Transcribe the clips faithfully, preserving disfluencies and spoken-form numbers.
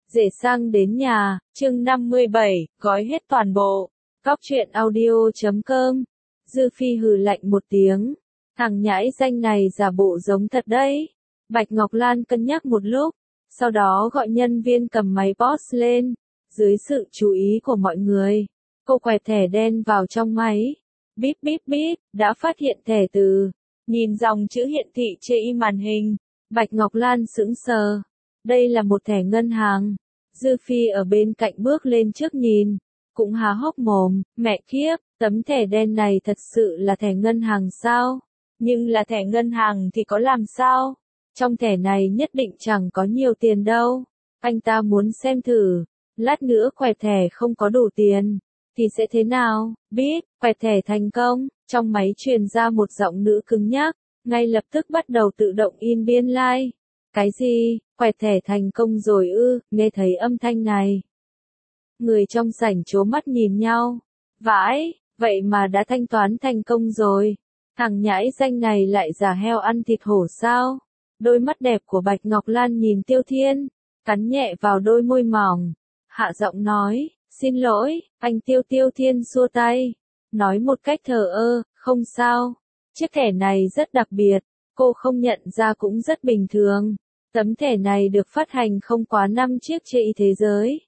Rể sang đến nhà, chương năm mươi bảy, gói hết toàn bộ. Cóc truyện audio chấm com. Dư Phi hừ lạnh một tiếng. Thằng nhãi danh này giả bộ giống thật đấy. Bạch Ngọc Lan cân nhắc một lúc, sau đó gọi nhân viên cầm máy pê o ét lên. Dưới sự chú ý của mọi người, cô quẹt thẻ đen vào trong máy. Bíp bíp bíp, đã phát hiện thẻ từ. Nhìn dòng chữ hiển thị trên màn hình, Bạch Ngọc Lan sững sờ. Đây là một thẻ ngân hàng. Dư Phi ở bên cạnh bước lên trước nhìn, cũng há hốc mồm, mẹ kiếp, tấm thẻ đen này thật sự là thẻ ngân hàng sao? Nhưng là thẻ ngân hàng thì có làm sao? Trong thẻ này nhất định chẳng có nhiều tiền đâu. Anh ta muốn xem thử, lát nữa quẹt thẻ không có đủ tiền, thì sẽ thế nào? Biết, quẹt thẻ thành công, trong máy truyền ra một giọng nữ cứng nhắc, ngay lập tức bắt đầu tự động in biên lai. Cái gì, quẹt thẻ thành công rồi ư? Nghe thấy âm thanh này, người trong sảnh trố mắt nhìn nhau. Vãi, vậy mà đã thanh toán thành công rồi. Thằng nhãi danh này lại giả heo ăn thịt hổ sao? Đôi mắt đẹp của Bạch Ngọc Lan nhìn Tiêu Thiên, cắn nhẹ vào đôi môi mỏng, hạ giọng nói, xin lỗi, anh Tiêu. Tiêu Thiên xua tay, nói một cách thờ ơ, không sao, chiếc thẻ này rất đặc biệt, cô không nhận ra cũng rất bình thường. Tấm thẻ này được phát hành không quá năm chiếc trên thế giới.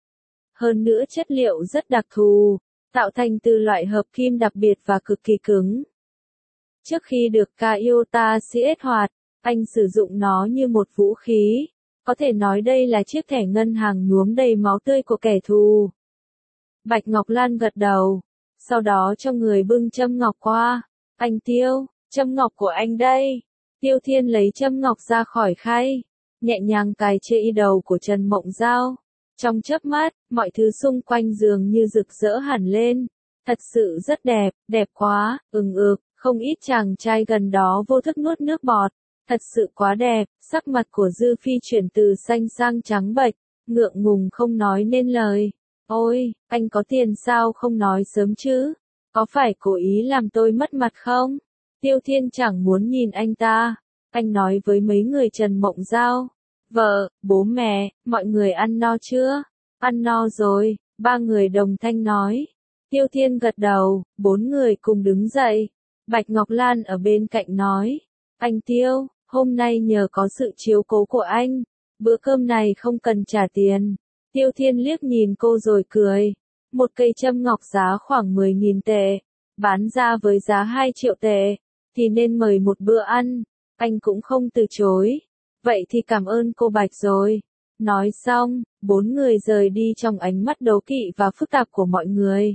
Hơn nữa chất liệu rất đặc thù, tạo thành từ loại hợp kim đặc biệt và cực kỳ cứng. Trước khi được Kaiota xê ét hoạt, anh sử dụng nó như một vũ khí. Có thể nói đây là chiếc thẻ ngân hàng nhuốm đầy máu tươi của kẻ thù. Bạch Ngọc Lan gật đầu, sau đó cho người bưng châm ngọc qua. Anh Tiêu, châm ngọc của anh đây. Tiêu Thiên lấy châm ngọc ra khỏi khay, nhẹ nhàng cài trên đầu của Trần Mộng Giao. Trong chớp mắt, mọi thứ xung quanh dường như rực rỡ hẳn lên. Thật sự rất đẹp, đẹp quá, ừng ực, không ít chàng trai gần đó vô thức nuốt nước bọt. Thật sự quá đẹp, sắc mặt của Dư Phi chuyển từ xanh sang trắng bệch, ngượng ngùng không nói nên lời. Ôi, anh có tiền sao không nói sớm chứ? Có phải cố ý làm tôi mất mặt không? Tiêu Thiên chẳng muốn nhìn anh ta. Anh nói với mấy người Trần Mộng Giao, vợ, bố mẹ, mọi người ăn no chưa? Ăn no rồi, ba người đồng thanh nói. Tiêu Thiên gật đầu, bốn người cùng đứng dậy. Bạch Ngọc Lan ở bên cạnh nói, anh Tiêu, hôm nay nhờ có sự chiếu cố của anh, bữa cơm này không cần trả tiền. Tiêu Thiên liếc nhìn cô rồi cười. Một cây châm ngọc giá khoảng mười nghìn tệ, bán ra với giá hai triệu tệ, thì nên mời một bữa ăn. Anh cũng không từ chối. Vậy thì cảm ơn cô Bạch rồi. Nói xong, bốn người rời đi trong ánh mắt đố kỵ và phức tạp của mọi người.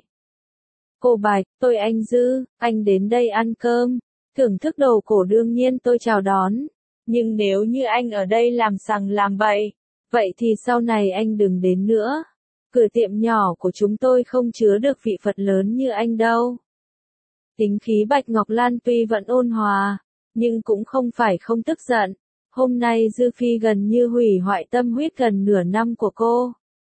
Cô Bạch, tôi anh Dư, anh đến đây ăn cơm, thưởng thức đồ cổ đương nhiên tôi chào đón. Nhưng nếu như anh ở đây làm sằng làm bậy, vậy thì sau này anh đừng đến nữa. Cửa tiệm nhỏ của chúng tôi không chứa được vị Phật lớn như anh đâu. Tính khí Bạch Ngọc Lan tuy vẫn ôn hòa, nhưng cũng không phải không tức giận. Hôm nay Dư Phi gần như hủy hoại tâm huyết gần nửa năm của cô.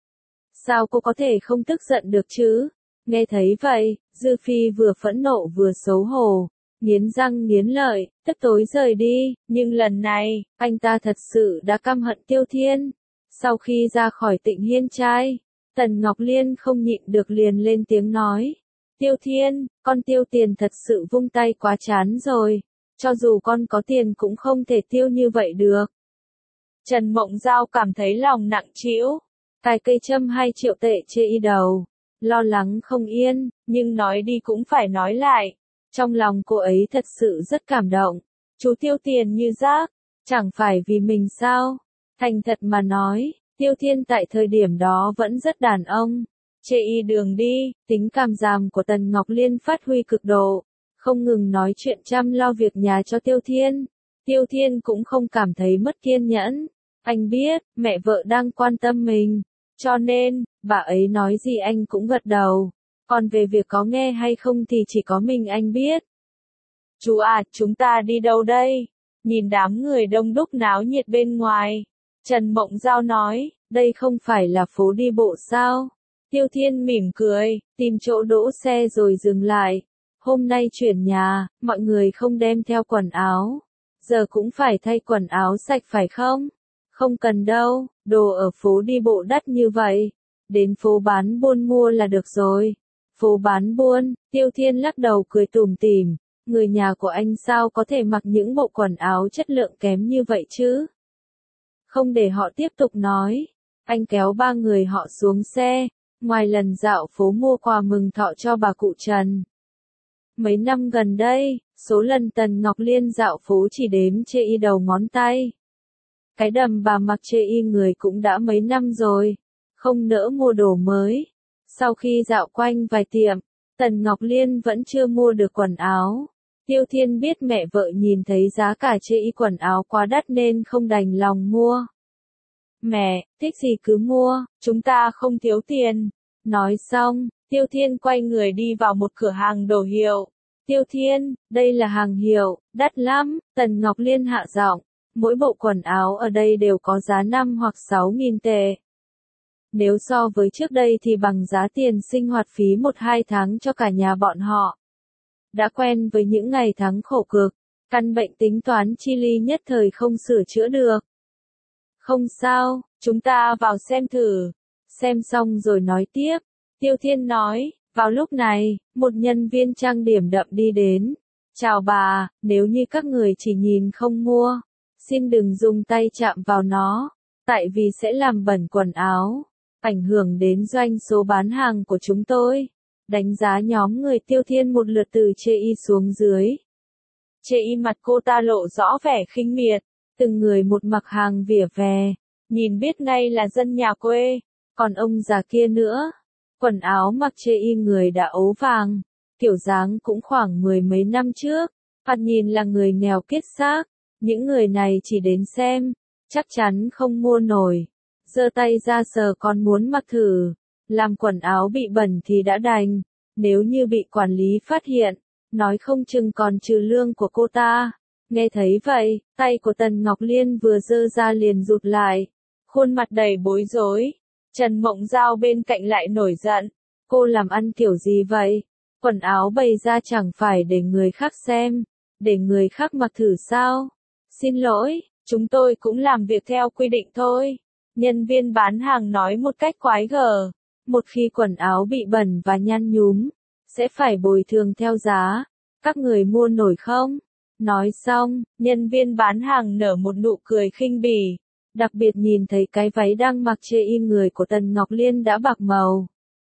Sao cô có thể không tức giận được chứ? Nghe thấy vậy, Dư Phi vừa phẫn nộ vừa xấu hổ, nghiến răng nghiến lợi, tức tối rời đi. Nhưng lần này, anh ta thật sự đã căm hận Tiêu Thiên. Sau khi ra khỏi Tịnh Hiên trai, Tần Ngọc Liên không nhịn được liền lên tiếng nói. Tiêu Thiên, con tiêu tiền thật sự vung tay quá chán rồi. Cho dù con có tiền cũng không thể tiêu như vậy được. Trần Mộng Giao cảm thấy lòng nặng trĩu, cài cây châm hai triệu tệ trên đầu, lo lắng không yên, nhưng nói đi cũng phải nói lại. Trong lòng cô ấy thật sự rất cảm động. Chú tiêu tiền như rác, chẳng phải vì mình sao? Thành thật mà nói, Tiêu Thiên tại thời điểm đó vẫn rất đàn ông. Trên đường đi, tính càm ràm của Tần Ngọc Liên phát huy cực độ, không ngừng nói chuyện chăm lo việc nhà cho Tiêu Thiên. Tiêu Thiên cũng không cảm thấy mất kiên nhẫn. Anh biết, mẹ vợ đang quan tâm mình, cho nên, bà ấy nói gì anh cũng gật đầu. Còn về việc có nghe hay không thì chỉ có mình anh biết. Chú à, chúng ta đi đâu đây? Nhìn đám người đông đúc náo nhiệt bên ngoài. Trần Mộng Giao nói, đây không phải là phố đi bộ sao? Tiêu Thiên mỉm cười, tìm chỗ đỗ xe rồi dừng lại. Hôm nay chuyển nhà, mọi người không đem theo quần áo. Giờ cũng phải thay quần áo sạch phải không? Không cần đâu, đồ ở phố đi bộ đắt như vậy. Đến phố bán buôn mua là được rồi. Phố bán buôn, Tiêu Thiên lắc đầu cười tủm tỉm. Người nhà của anh sao có thể mặc những bộ quần áo chất lượng kém như vậy chứ? Không để họ tiếp tục nói. Anh kéo ba người họ xuống xe. Ngoài lần dạo phố mua quà mừng thọ cho bà cụ Trần. Mấy năm gần đây, số lần Tần Ngọc Liên dạo phố chỉ đếm chê y đầu ngón tay. Cái đầm bà mặc chê y người cũng đã mấy năm rồi, không nỡ mua đồ mới. Sau khi dạo quanh vài tiệm, Tần Ngọc Liên vẫn chưa mua được quần áo. Tiêu Thiên biết mẹ vợ nhìn thấy giá cả chê y quần áo quá đắt nên không đành lòng mua. Mẹ, thích gì cứ mua, chúng ta không thiếu tiền. Nói xong, Tiêu Thiên quay người đi vào một cửa hàng đồ hiệu. Tiêu Thiên, đây là hàng hiệu, đắt lắm, Tần Ngọc Liên hạ giọng. Mỗi bộ quần áo ở đây đều có giá năm hoặc sáu nghìn tệ. Nếu so với trước đây thì bằng giá tiền sinh hoạt phí một hai tháng cho cả nhà bọn họ. Đã quen với những ngày tháng khổ cực, căn bệnh tính toán chi ly nhất thời không sửa chữa được. Không sao, chúng ta vào xem thử. Xem xong rồi nói tiếp. Tiêu Thiên nói, vào lúc này, một nhân viên trang điểm đậm đi đến. Chào bà, nếu như các người chỉ nhìn không mua, xin đừng dùng tay chạm vào nó, tại vì sẽ làm bẩn quần áo, ảnh hưởng đến doanh số bán hàng của chúng tôi. Đánh giá nhóm người Tiêu Thiên một lượt từ chê y xuống dưới. Chê y mặt cô ta lộ rõ vẻ khinh miệt, từng người một mặc hàng vỉa hè, nhìn biết ngay là dân nhà quê, còn ông già kia nữa. Quần áo mặc chê y người đã ố vàng, kiểu dáng cũng khoảng mười mấy năm trước, thoạt nhìn là người nghèo kiết xác. Những người này chỉ đến xem, chắc chắn không mua nổi. Giơ tay ra sờ còn muốn mặc thử, làm quần áo bị bẩn thì đã đành, nếu như bị quản lý phát hiện, nói không chừng còn trừ lương của cô ta. Nghe thấy vậy, tay của Tần Ngọc Liên vừa giơ ra liền rụt lại, khuôn mặt đầy bối rối. Trần Mộng Giao bên cạnh lại nổi giận, cô làm ăn kiểu gì vậy? Quần áo bày ra chẳng phải để người khác xem, để người khác mặc thử sao? Xin lỗi, chúng tôi cũng làm việc theo quy định thôi. Nhân viên bán hàng nói một cách quái gở. Một khi quần áo bị bẩn và nhăn nhúm, sẽ phải bồi thường theo giá. Các người mua nổi không? Nói xong, nhân viên bán hàng nở một nụ cười khinh bỉ. Đặc biệt nhìn thấy cái váy đang mặc chê y người của Tần Ngọc Liên đã bạc màu.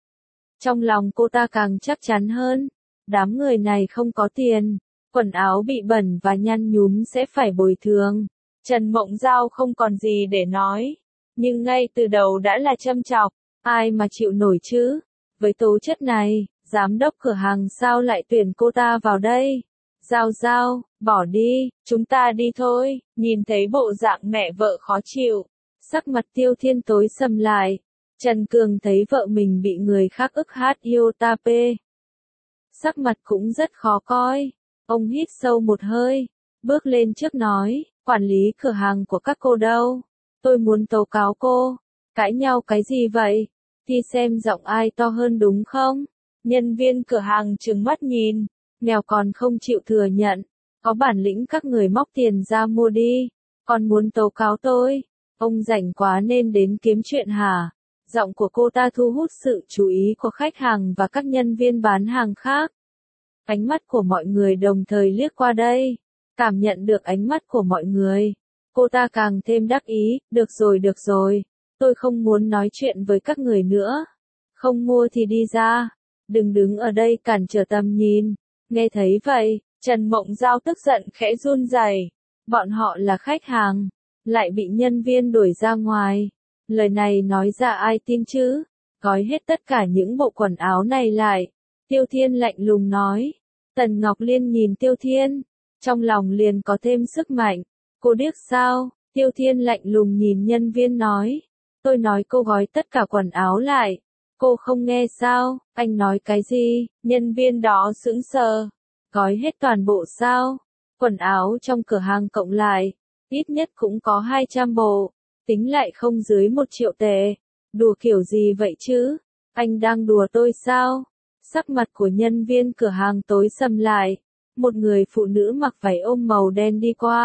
Trong lòng cô ta càng chắc chắn hơn. Đám người này không có tiền. Quần áo bị bẩn và nhăn nhúm sẽ phải bồi thường. Trần Mộng Giao không còn gì để nói. Nhưng ngay từ đầu đã là châm chọc. Ai mà chịu nổi chứ? Với tố chất này, giám đốc cửa hàng sao lại tuyển cô ta vào đây? Giao Giao, bỏ đi, chúng ta đi thôi. Nhìn thấy bộ dạng mẹ vợ khó chịu, sắc mặt Tiêu Thiên tối sầm lại. Trần Cường thấy vợ mình bị người khác ức hát yêu ta pê. Sắc mặt cũng rất khó coi. Ông hít sâu một hơi, bước lên trước nói, quản lý cửa hàng của các cô đâu? Tôi muốn tố cáo cô. Cãi nhau cái gì vậy? Thì xem giọng ai to hơn đúng không? Nhân viên cửa hàng trừng mắt nhìn, mèo còn không chịu thừa nhận. Có bản lĩnh các người móc tiền ra mua đi, còn muốn tố cáo tôi. Ông rảnh quá nên đến kiếm chuyện hả? Giọng của cô ta thu hút sự chú ý của khách hàng và các nhân viên bán hàng khác. Ánh mắt của mọi người đồng thời liếc qua đây. Cảm nhận được ánh mắt của mọi người. Cô ta càng thêm đắc ý, được rồi được rồi. Tôi không muốn nói chuyện với các người nữa. Không mua thì đi ra. Đừng đứng ở đây cản trở tầm nhìn. Nghe thấy vậy, Trần Mộng Giao tức giận khẽ run rẩy. Bọn họ là khách hàng. Lại bị nhân viên đuổi ra ngoài. Lời này nói ra ai tin chứ? Gói hết tất cả những bộ quần áo này lại. Tiêu Thiên lạnh lùng nói. Tần Ngọc Liên nhìn Tiêu Thiên. Trong lòng liền có thêm sức mạnh. Cô điếc sao? Tiêu Thiên lạnh lùng nhìn nhân viên nói. Tôi nói cô gói tất cả quần áo lại. Cô không nghe sao? Anh nói cái gì? Nhân viên đó sững sờ. Gói hết toàn bộ sao? Quần áo trong cửa hàng cộng lại. Ít nhất cũng có hai trăm bộ. Tính lại không dưới một triệu tệ. Đùa kiểu gì vậy chứ? Anh đang đùa tôi sao? Sắc mặt của nhân viên cửa hàng tối sầm lại. Một người phụ nữ mặc váy ôm màu đen đi qua.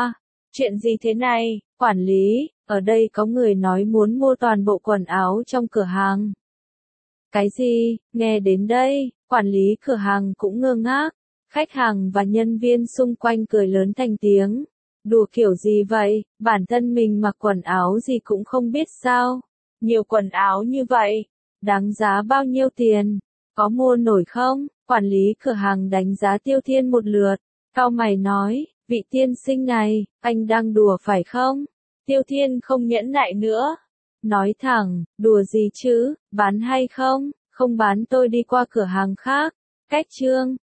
Chuyện gì thế này, quản lý, ở đây có người nói muốn mua toàn bộ quần áo trong cửa hàng. Cái gì, nghe đến đây, quản lý cửa hàng cũng ngơ ngác. Khách hàng và nhân viên xung quanh cười lớn thành tiếng. Đùa kiểu gì vậy, bản thân mình mặc quần áo gì cũng không biết sao. Nhiều quần áo như vậy, đáng giá bao nhiêu tiền, có mua nổi không? Quản lý cửa hàng đánh giá Tiêu Thiên một lượt, cau mày nói, vị tiên sinh này, anh đang đùa phải không? Tiêu Thiên không nhẫn nại nữa, nói thẳng, đùa gì chứ, bán hay không? Không bán tôi đi qua cửa hàng khác. Cách chương